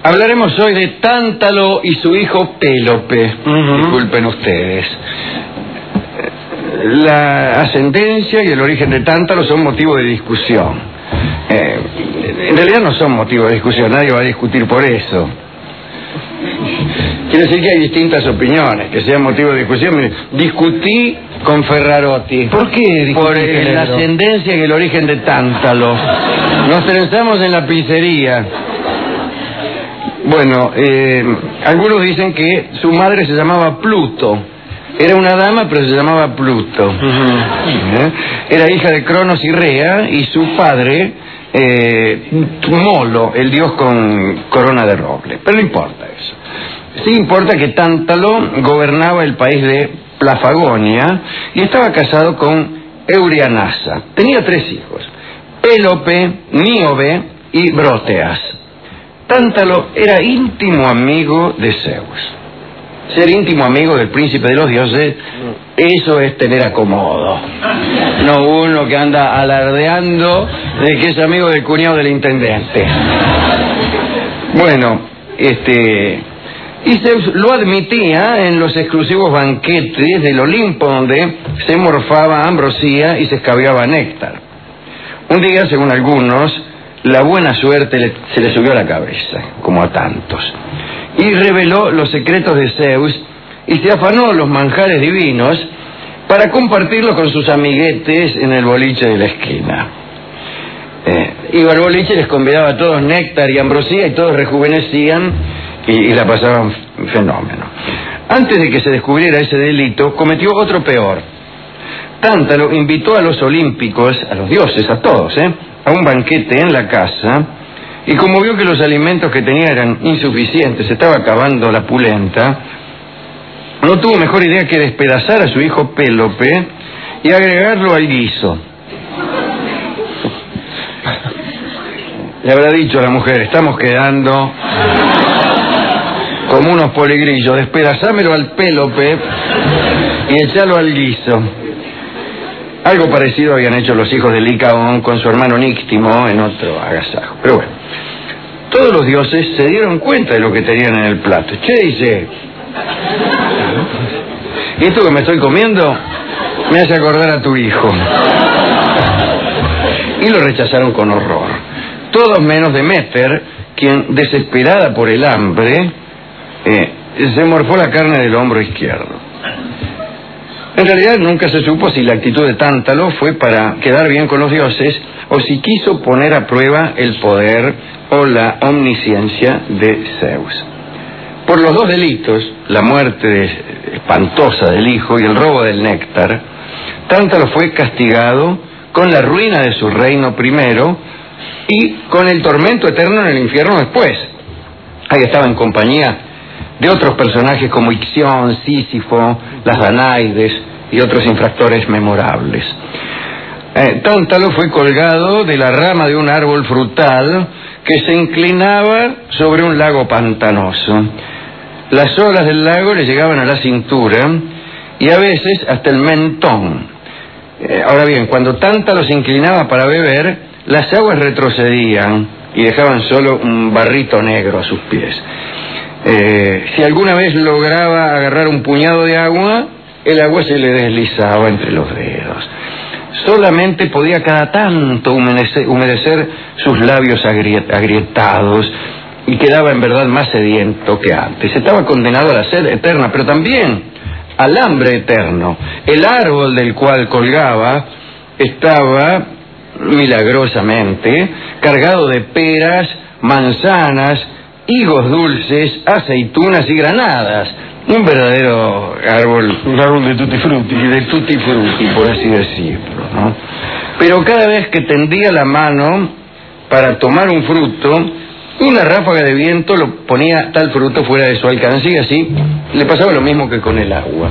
Hablaremos hoy de Tántalo y su hijo Pélope. Disculpen ustedes. La ascendencia y el origen de Tántalo son motivo de discusión. En realidad no son motivo de discusión, nadie va a discutir por eso. Quiere decir que hay distintas opiniones, que sean motivo de discusión. Discutí con Ferrarotti. ¿Por qué? Por la ascendencia y el origen de Tántalo. Nos trenzamos en la pizzería. Bueno, algunos dicen que su madre se llamaba Pluto. Era una dama, pero se llamaba Pluto. Era hija de Cronos y Rea, y su padre, Molo, el dios con corona de roble. Pero no importa eso. Sí importa que Tántalo gobernaba el país de Plafagonia y estaba casado con Eurianasa. Tenía 3 hijos: Pélope, Níobe y Bróteas. Tántalo era íntimo amigo de Zeus. Ser íntimo amigo del príncipe de los dioses, eso es tener acomodo. No uno que anda alardeando de que es amigo del cuñado del intendente. Bueno, y Zeus lo admitía en los exclusivos banquetes del Olimpo, donde se morfaba ambrosía y se escabeaba néctar. Un día, según algunos, la buena suerte se le subió a la cabeza, como a tantos, y reveló los secretos de Zeus y se afanó los manjares divinos para compartirlos con sus amiguetes en el boliche de la esquina. Iba al boliche, les convidaba a todos néctar y ambrosía y todos rejuvenecían y la pasaban fenómeno. Antes de que se descubriera ese delito, cometió otro peor. Tántalo invitó a los olímpicos, a los dioses, a todos, a un banquete en la casa, y como vio que los alimentos que tenía eran insuficientes, se estaba acabando la pulenta, no tuvo mejor idea que despedazar a su hijo Pélope y agregarlo al guiso. Le habrá dicho a la mujer: estamos quedando como unos poligrillos, despedazámelo al Pélope y echalo al guiso. Algo parecido habían hecho los hijos de Licaón con su hermano Níctimo en otro agasajo. Pero bueno, todos los dioses se dieron cuenta de lo que tenían en el plato. Che, dice, esto que me estoy comiendo me hace acordar a tu hijo. Y lo rechazaron con horror. Todos menos Deméter, quien, desesperada por el hambre, se morfó la carne del hombro izquierdo. En realidad nunca se supo si la actitud de Tántalo fue para quedar bien con los dioses o si quiso poner a prueba el poder o la omnisciencia de Zeus. Por los 2 delitos, la muerte espantosa del hijo y el robo del néctar, Tántalo fue castigado con la ruina de su reino primero y con el tormento eterno en el infierno después. Ahí estaba en compañía de otros personajes como Ixión, Sísifo, las Danaides y otros infractores memorables. Tántalo fue colgado de la rama de un árbol frutal que se inclinaba sobre un lago pantanoso. Las olas del lago le llegaban a la cintura y a veces hasta el mentón. Ahora bien, cuando Tántalo se inclinaba para beber, las aguas retrocedían y dejaban solo un barrito negro a sus pies. Si alguna vez lograba agarrar un puñado de agua, el agua se le deslizaba entre los dedos. Solamente podía cada tanto humedecer sus labios agrietados y quedaba en verdad más sediento que antes. Estaba condenado a la sed eterna, pero también al hambre eterno. El árbol del cual colgaba estaba milagrosamente cargado de peras, manzanas, higos dulces, aceitunas y granadas. Un verdadero árbol, un árbol de tutti frutti, por así decirlo, ¿no? Pero cada vez que tendía la mano para tomar un fruto, una ráfaga de viento lo ponía tal fruto fuera de su alcance, y así le pasaba lo mismo que con el agua.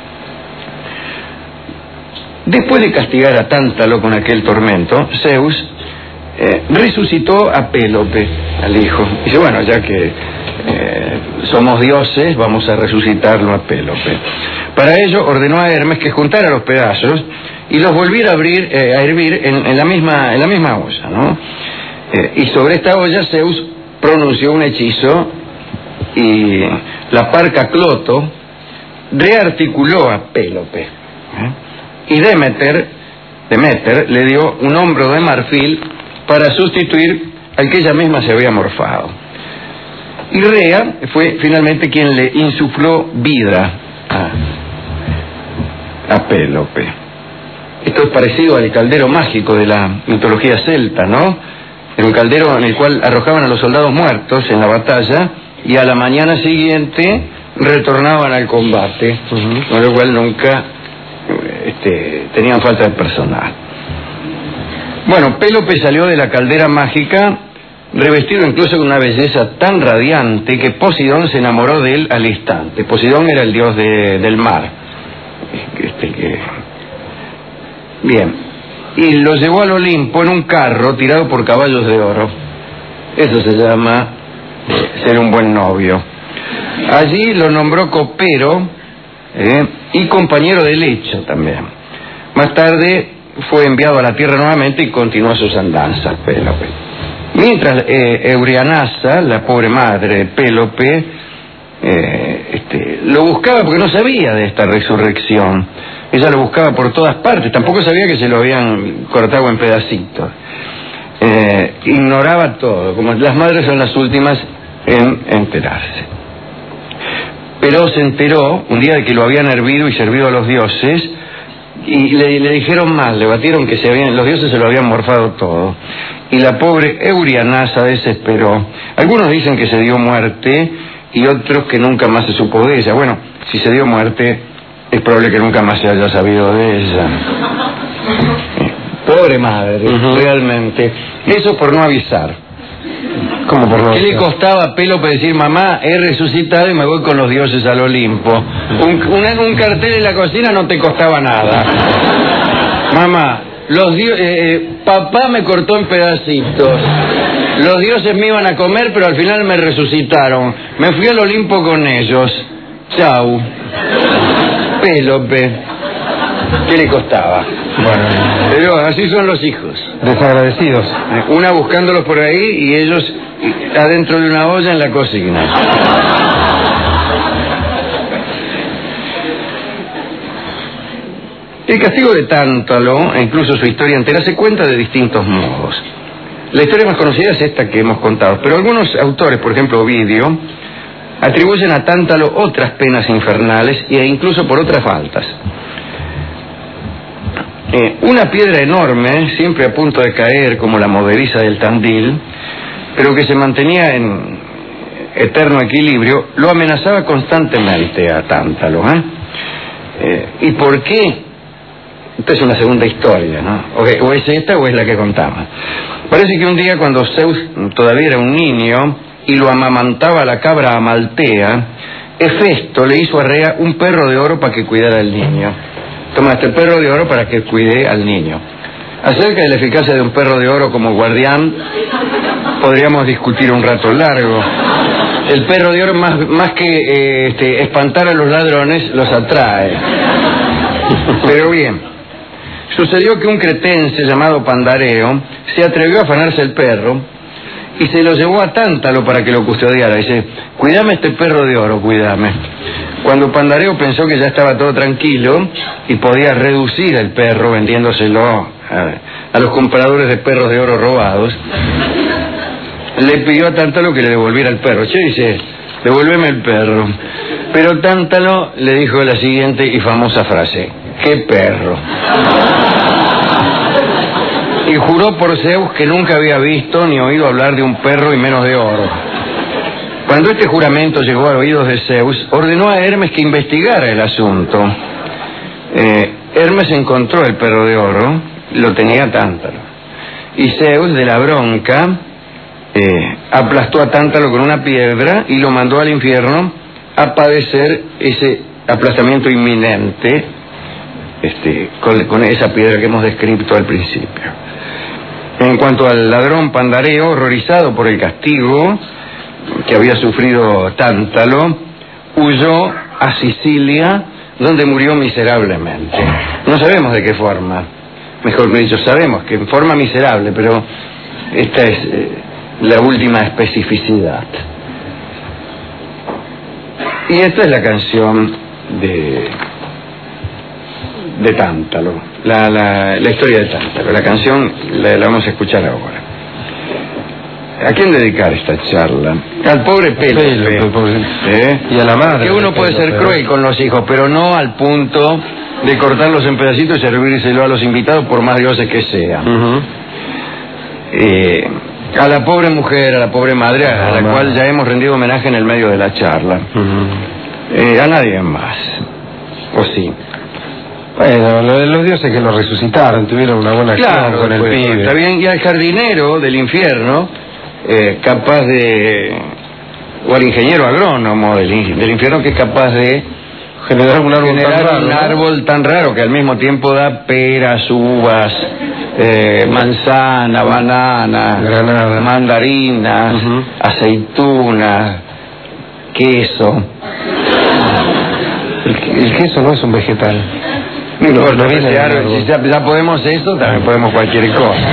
Después de castigar a Tántalo con aquel tormento, Zeus resucitó a Pélope, al hijo. Dice, bueno, ya que somos dioses, vamos a resucitarlo a Pélope. Para ello ordenó a Hermes que juntara los pedazos y los volviera a hervir en la misma olla, ¿no? Y sobre esta olla Zeus pronunció un hechizo y la parca Cloto rearticuló a Pélope, y Demeter le dio un hombro de marfil para sustituir al que ella misma se había morfado. Y Rea fue finalmente quien le insufló vida a Pélope. Esto es parecido al caldero mágico de la mitología celta, ¿no? Era un caldero en el cual arrojaban a los soldados muertos en la batalla y a la mañana siguiente retornaban al combate, con lo cual nunca tenían falta de personal. Bueno, Pélope salió de la caldera mágica revestido incluso con una belleza tan radiante que Poseidón se enamoró de él al instante. Poseidón era el dios del mar. Bien, y lo llevó al Olimpo en un carro tirado por caballos de oro. Eso se llama ser un buen novio. Allí lo nombró copero y compañero de lecho también. Más tarde fue enviado a la tierra nuevamente y continuó sus andanzas, Pélope. Mientras Eurianasa, la pobre madre de Pélope, lo buscaba porque no sabía de esta resurrección. Ella lo buscaba por todas partes, tampoco sabía que se lo habían cortado en pedacitos. Ignoraba todo, como las madres son las últimas en enterarse. Pero se enteró un día de que lo habían hervido y servido a los dioses, y le dijeron mal, le batieron que los dioses se lo habían morfado todo. Y la pobre Eurianasa desesperó. Algunos dicen que se dio muerte y otros que nunca más se supo de ella. Bueno, si se dio muerte, es probable que nunca más se haya sabido de ella. Pobre madre, realmente. Eso por no avisar. ¿Cómo por no avisar? ¿Qué le costaba a Pélope decir, mamá, he resucitado y me voy con los dioses al Olimpo? Un cartel en la cocina no te costaba nada. Mamá, papá me cortó en pedacitos. Los dioses me iban a comer, pero al final me resucitaron. Me fui al Olimpo con ellos. Chau. Pélope. ¿Qué le costaba? Bueno, pero así son los hijos. Desagradecidos. Una buscándolos por ahí y ellos adentro de una olla en la cocina. El castigo de Tántalo, e incluso su historia entera, se cuenta de distintos modos. La historia más conocida es esta que hemos contado, pero algunos autores, por ejemplo Ovidio, atribuyen a Tántalo otras penas infernales e incluso por otras faltas. Una piedra enorme, siempre a punto de caer como la movediza del Tandil, pero que se mantenía en eterno equilibrio, lo amenazaba constantemente a Tántalo. ¿Y por qué? Esta es una segunda historia, ¿no? O es esta o es la que contamos. Parece que un día cuando Zeus todavía era un niño y lo amamantaba la cabra Amaltea, Hefesto le hizo a Rea un perro de oro para que cuidara al niño. Toma este perro de oro para que cuide al niño. Acerca de la eficacia de un perro de oro como guardián, podríamos discutir un rato largo. El perro de oro más que espantar a los ladrones, los atrae. Pero bien, sucedió que un cretense llamado Pandareo se atrevió a afanarse el perro y se lo llevó a Tántalo para que lo custodiara. Dice, cuídame este perro de oro, cuídame. Cuando Pandareo pensó que ya estaba todo tranquilo y podía reducir el perro vendiéndoselo a los compradores de perros de oro robados, le pidió a Tántalo que le devolviera el perro. Che, dice, devuélveme el perro. Pero Tántalo le dijo la siguiente y famosa frase, ¿qué perro? Y juró por Zeus que nunca había visto ni oído hablar de un perro y menos de oro. Cuando este juramento llegó a oídos de Zeus, ordenó a Hermes que investigara el asunto. Hermes encontró el perro de oro, lo tenía Tántalo. Y Zeus, de la bronca, aplastó a Tántalo con una piedra y lo mandó al infierno a padecer ese aplastamiento inminente con esa piedra que hemos descrito al principio. En cuanto al ladrón Pandareo, horrorizado por el castigo que había sufrido Tántalo, huyó a Sicilia, donde murió miserablemente. No sabemos de qué forma, mejor dicho, sabemos que en forma miserable, pero esta es la última especificidad. Y esta es la canción de Tántalo, la historia de Tántalo. La canción la vamos a escuchar ahora. ¿A quién dedicar esta charla? Al pobre Pélope. Y a la madre. Que uno puede ser cruel con los hijos, pero no al punto de cortarlos en pedacitos y servírselo a los invitados, por más dioses que sean. A la pobre mujer, a la pobre madre, a la cual ya hemos rendido homenaje en el medio de la charla. A nadie más. ¿O sí? Bueno, los dioses que lo resucitaron tuvieron una buena acción con el pibe. Está bien, y al jardinero del infierno, capaz de... o al ingeniero agrónomo del infierno, que es capaz de generar un árbol tan raro que al mismo tiempo da peras, uvas, manzana, banana, granada, mandarinas, aceitunas, queso. El queso no es un vegetal. No viene de árbol. Si ya podemos eso, también podemos cualquier cosa.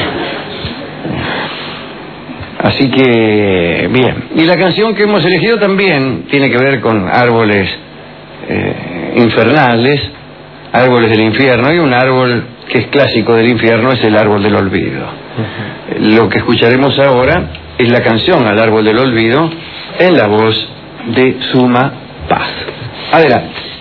Así que, bien. Y la canción que hemos elegido también tiene que ver con árboles infernales, árboles del infierno, y un árbol que es clásico del infierno es el árbol del olvido. Lo que escucharemos ahora es la canción al árbol del olvido en la voz de Suma Paz. Adelante.